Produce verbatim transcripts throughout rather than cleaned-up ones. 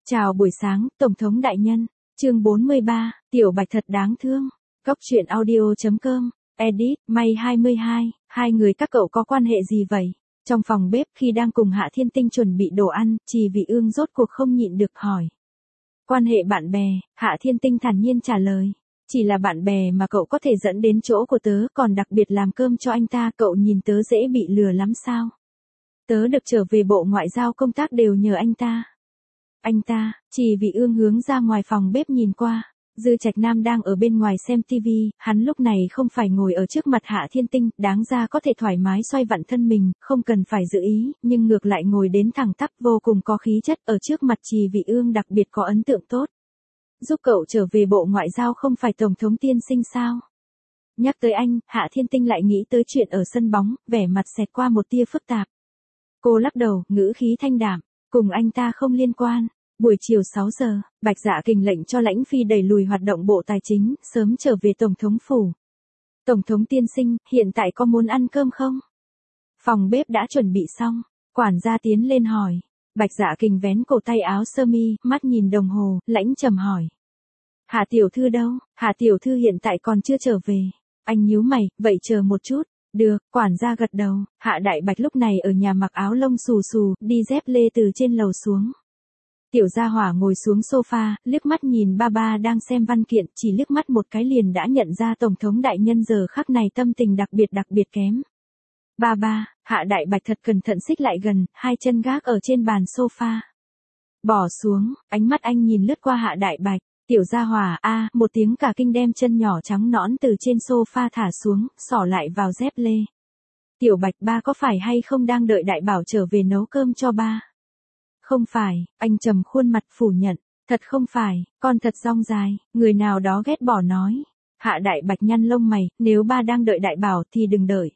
Chào buổi sáng, Tổng thống đại nhân. Chương bốn mươi ba, Tiểu Bạch thật đáng thương. Góc truyện audio.com. Edit, May hai mươi hai, hai người các cậu có quan hệ gì vậy? Trong phòng bếp khi đang cùng Hạ Thiên Tinh chuẩn bị đồ ăn, Trì Vị Ương rốt cuộc không nhịn được hỏi. Quan hệ bạn bè, Hạ Thiên Tinh thản nhiên trả lời. Chỉ là bạn bè mà cậu có thể dẫn đến chỗ của tớ, còn đặc biệt làm cơm cho anh ta, cậu nhìn tớ dễ bị lừa lắm sao? Tớ được trở về Bộ Ngoại giao công tác đều nhờ anh ta. Anh ta, Trì Vị Ương hướng ra ngoài phòng bếp nhìn qua. Dư Trạch Nam đang ở bên ngoài xem tivi, hắn lúc này không phải ngồi ở trước mặt Hạ Thiên Tinh, đáng ra có thể thoải mái xoay vặn thân mình, không cần phải giữ ý, nhưng ngược lại ngồi đến thẳng tắp vô cùng có khí chất, ở trước mặt Trì Vị Ương đặc biệt có ấn tượng tốt. Giúp cậu trở về Bộ Ngoại giao không phải Tổng thống tiên sinh sao? Nhắc tới anh, Hạ Thiên Tinh lại nghĩ tới chuyện ở sân bóng, vẻ mặt xẹt qua một tia phức tạp. Cô lắc đầu, ngữ khí thanh đạm, cùng anh ta không liên quan. Buổi chiều sáu giờ, Bạch Dạ Kình lệnh cho Lãnh Phi đẩy lùi hoạt động Bộ Tài chính, sớm trở về Tổng thống phủ. Tổng thống tiên sinh, hiện tại có muốn ăn cơm không? Phòng bếp đã chuẩn bị xong, quản gia tiến lên hỏi. Bạch Dạ Kình vén cổ tay áo sơ mi, mắt nhìn đồng hồ, lãnh trầm hỏi. Hạ tiểu thư đâu? Hạ tiểu thư hiện tại còn chưa trở về. Anh nhíu mày, vậy chờ một chút. Được, quản gia gật đầu. Hạ Đại Bạch lúc này ở nhà mặc áo lông xù xù, đi dép lê từ trên lầu xuống. Tiểu Gia Hỏa ngồi xuống sofa, liếc mắt nhìn ba ba đang xem văn kiện, chỉ liếc mắt một cái liền đã nhận ra Tổng thống đại nhân giờ khắc này tâm tình đặc biệt đặc biệt kém. Ba ba, Hạ Đại Bạch thật cẩn thận xích lại gần, hai chân gác ở trên bàn sofa. Bỏ xuống, ánh mắt anh nhìn lướt qua Hạ Đại Bạch. Tiểu Gia Hỏa, a, một tiếng cả kinh đem chân nhỏ trắng nõn từ trên sofa thả xuống, xỏ lại vào dép lê. Tiểu Bạch, ba có phải hay không đang đợi Đại Bảo trở về nấu cơm cho ba? Không phải, anh trầm khuôn mặt phủ nhận. Thật không phải, con thật rong dài, người nào đó ghét bỏ nói. Hạ Đại Bạch nhăn lông mày, nếu ba đang đợi Đại Bảo thì đừng đợi.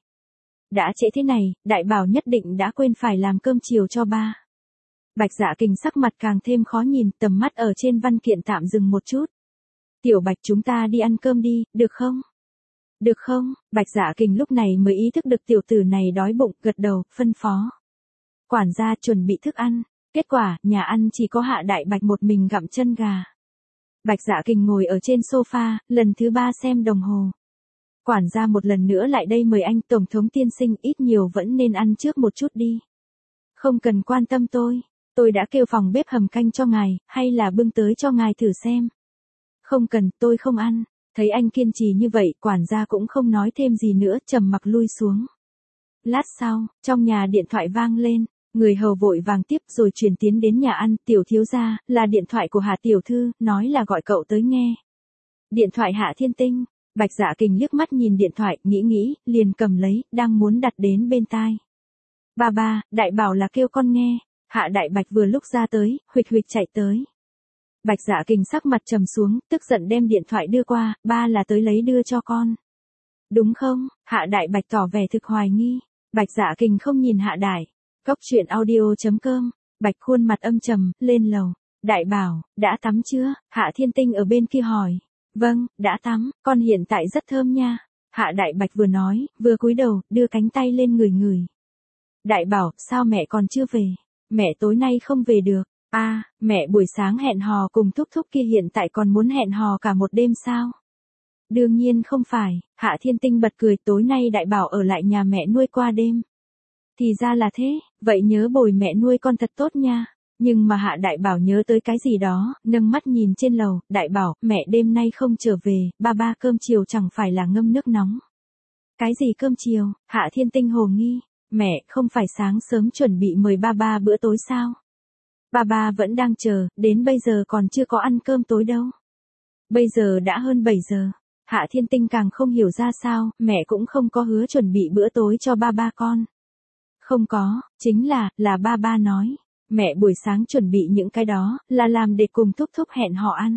Đã trễ thế này, Đại Bảo nhất định đã quên phải làm cơm chiều cho ba. Bạch Dạ Kình sắc mặt càng thêm khó nhìn, tầm mắt ở trên văn kiện tạm dừng một chút. Tiểu Bạch, chúng ta đi ăn cơm đi, được không? Được không? Bạch Dạ Kình lúc này mới ý thức được tiểu tử này đói bụng, gật đầu, phân phó. Quản gia chuẩn bị thức ăn. Kết quả, nhà ăn chỉ có Hạ Đại Bạch một mình gặm chân gà. Bạch Dạ Kình ngồi ở trên sofa, lần thứ ba xem đồng hồ. Quản gia một lần nữa lại đây mời anh, Tổng thống tiên sinh, ít nhiều vẫn nên ăn trước một chút đi. Không cần quan tâm tôi, tôi đã kêu phòng bếp hầm canh cho ngài, hay là bưng tới cho ngài thử xem. Không cần, tôi không ăn. Thấy anh kiên trì như vậy, quản gia cũng không nói thêm gì nữa, trầm mặc lui xuống. Lát sau, trong nhà điện thoại vang lên. Người hầu vội vàng tiếp rồi truyền tiến đến nhà ăn, tiểu thiếu gia, là điện thoại của Hạ tiểu thư, nói là gọi cậu tới nghe. Điện thoại Hạ Thiên Tinh. Bạch Dạ Kình liếc mắt nhìn điện thoại, nghĩ nghĩ, liền cầm lấy, đang muốn đặt đến bên tai. Ba ba, Đại Bảo là kêu con nghe. Hạ Đại Bạch vừa lúc ra tới, huỵch huỵch chạy tới. Bạch Dạ Kình sắc mặt trầm xuống, tức giận đem điện thoại đưa qua, ba là tới lấy đưa cho con. Đúng không? Hạ Đại Bạch tỏ vẻ thực hoài nghi. Bạch Dạ Kình không nhìn Hạ Đại. Góc truyện audio.com. Bạch khuôn mặt âm trầm, lên lầu. Đại Bảo, đã tắm chưa? Hạ Thiên Tinh ở bên kia hỏi. Vâng, đã tắm, con hiện tại rất thơm nha. Hạ Đại Bạch vừa nói, vừa cúi đầu, đưa cánh tay lên người người. Đại Bảo, sao mẹ còn chưa về? Mẹ tối nay không về được. A, à, mẹ buổi sáng hẹn hò cùng thúc thúc kia hiện tại còn muốn hẹn hò cả một đêm sao? Đương nhiên không phải. Hạ Thiên Tinh bật cười, tối nay Đại Bảo ở lại nhà mẹ nuôi qua đêm. Thì ra là thế, vậy nhớ bồi mẹ nuôi con thật tốt nha. Nhưng mà Hạ Đại Bảo nhớ tới cái gì đó, nâng mắt nhìn trên lầu, Đại Bảo, mẹ đêm nay không trở về, ba ba cơm chiều chẳng phải là ngâm nước nóng. Cái gì cơm chiều? Hạ Thiên Tinh hồ nghi, mẹ, không phải sáng sớm chuẩn bị mời ba ba bữa tối sao? Ba ba vẫn đang chờ, đến bây giờ còn chưa có ăn cơm tối đâu. Bây giờ đã hơn bảy giờ. Hạ Thiên Tinh càng không hiểu ra sao, mẹ cũng không có hứa chuẩn bị bữa tối cho ba ba con. Không có, chính là, là ba ba nói. Mẹ buổi sáng chuẩn bị những cái đó, là làm để cùng thúc thúc hẹn họ ăn.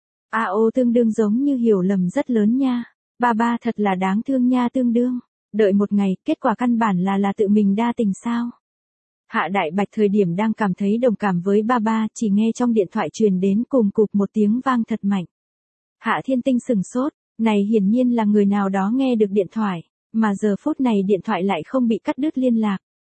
A ô tương đương giống như hiểu lầm rất lớn nha. Ba ba thật là đáng thương nha tương đương. Đợi một ngày, kết quả căn bản là là tự mình đa tình sao. Hạ Đại Bạch thời điểm đang cảm thấy đồng cảm với ba ba, chỉ nghe trong điện thoại truyền đến cùng cụp một tiếng vang thật mạnh. Hạ Thiên Tinh sừng sốt, này hiển nhiên là người nào đó nghe được điện thoại, mà giờ phút này điện thoại lại không bị cắt đứt liên lạc.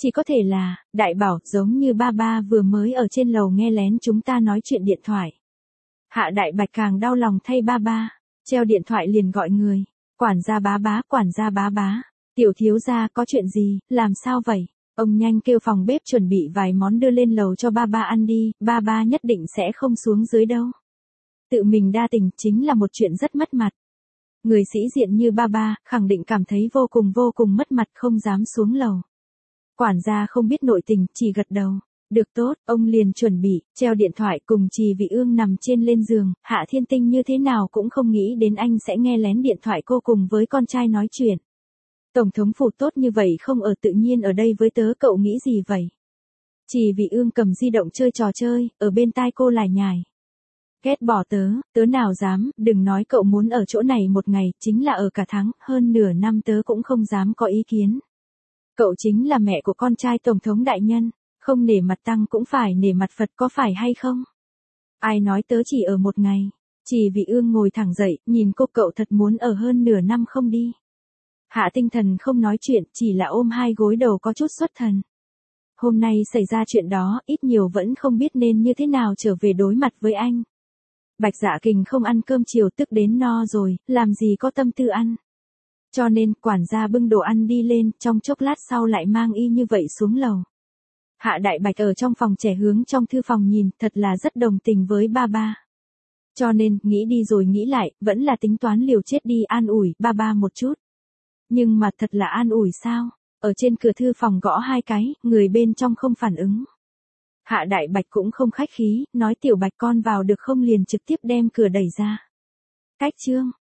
Chỉ có thể là, đại bảo, giống như ba ba vừa mới ở trên lầu nghe lén chúng ta nói chuyện điện thoại. Hạ Đại Bạch càng đau lòng thay ba ba, treo điện thoại liền gọi người. Quản gia bá bá, quản gia bá bá. Tiểu thiếu gia có chuyện gì, làm sao vậy? Ông nhanh kêu phòng bếp chuẩn bị vài món đưa lên lầu cho ba ba ăn đi, ba ba nhất định sẽ không xuống dưới đâu. Tự mình đa tình chính là một chuyện rất mất mặt. Người sĩ diện như ba ba, khẳng định cảm thấy vô cùng vô cùng mất mặt không dám xuống lầu. Quản gia không biết nội tình, chỉ gật đầu. Được tốt, ông liền chuẩn bị, treo điện thoại cùng Trì Vị Ương nằm trên lên giường, Hạ Thiên Tinh như thế nào cũng không nghĩ đến anh sẽ nghe lén điện thoại cô cùng với con trai nói chuyện. Tổng thống phủ tốt như vậy không ở tự nhiên ở đây với tớ cậu nghĩ gì vậy? Trì Vị Ương cầm di động chơi trò chơi, ở bên tai cô lải nhải. Ghét bỏ tớ, tớ nào dám, đừng nói cậu muốn ở chỗ này một ngày, chính là ở cả tháng, hơn nửa năm tớ cũng không dám có ý kiến. Cậu chính là mẹ của con trai Tổng thống đại nhân, không nể mặt Tăng cũng phải nể mặt Phật có phải hay không? Ai nói tớ chỉ ở một ngày? Trì Vị Ương ngồi thẳng dậy, nhìn cô cậu thật muốn ở hơn nửa năm không đi. Hạ Tinh Thần không nói chuyện, chỉ là ôm hai gối đầu có chút xuất thần. Hôm nay xảy ra chuyện đó, ít nhiều vẫn không biết nên như thế nào trở về đối mặt với anh. Bạch Dạ Kình không ăn cơm chiều tức đến no rồi, làm gì có tâm tư ăn. Cho nên, quản gia bưng đồ ăn đi lên, trong chốc lát sau lại mang y như vậy xuống lầu. Hạ Đại Bạch ở trong phòng trẻ hướng trong thư phòng nhìn, thật là rất đồng tình với ba ba. Cho nên, nghĩ đi rồi nghĩ lại, vẫn là tính toán liều chết đi an ủi ba ba một chút. Nhưng mà thật là an ủi sao? Ở trên cửa thư phòng gõ hai cái, người bên trong không phản ứng. Hạ Đại Bạch cũng không khách khí, nói Tiểu Bạch con vào được không liền trực tiếp đem cửa đẩy ra. Cách chương.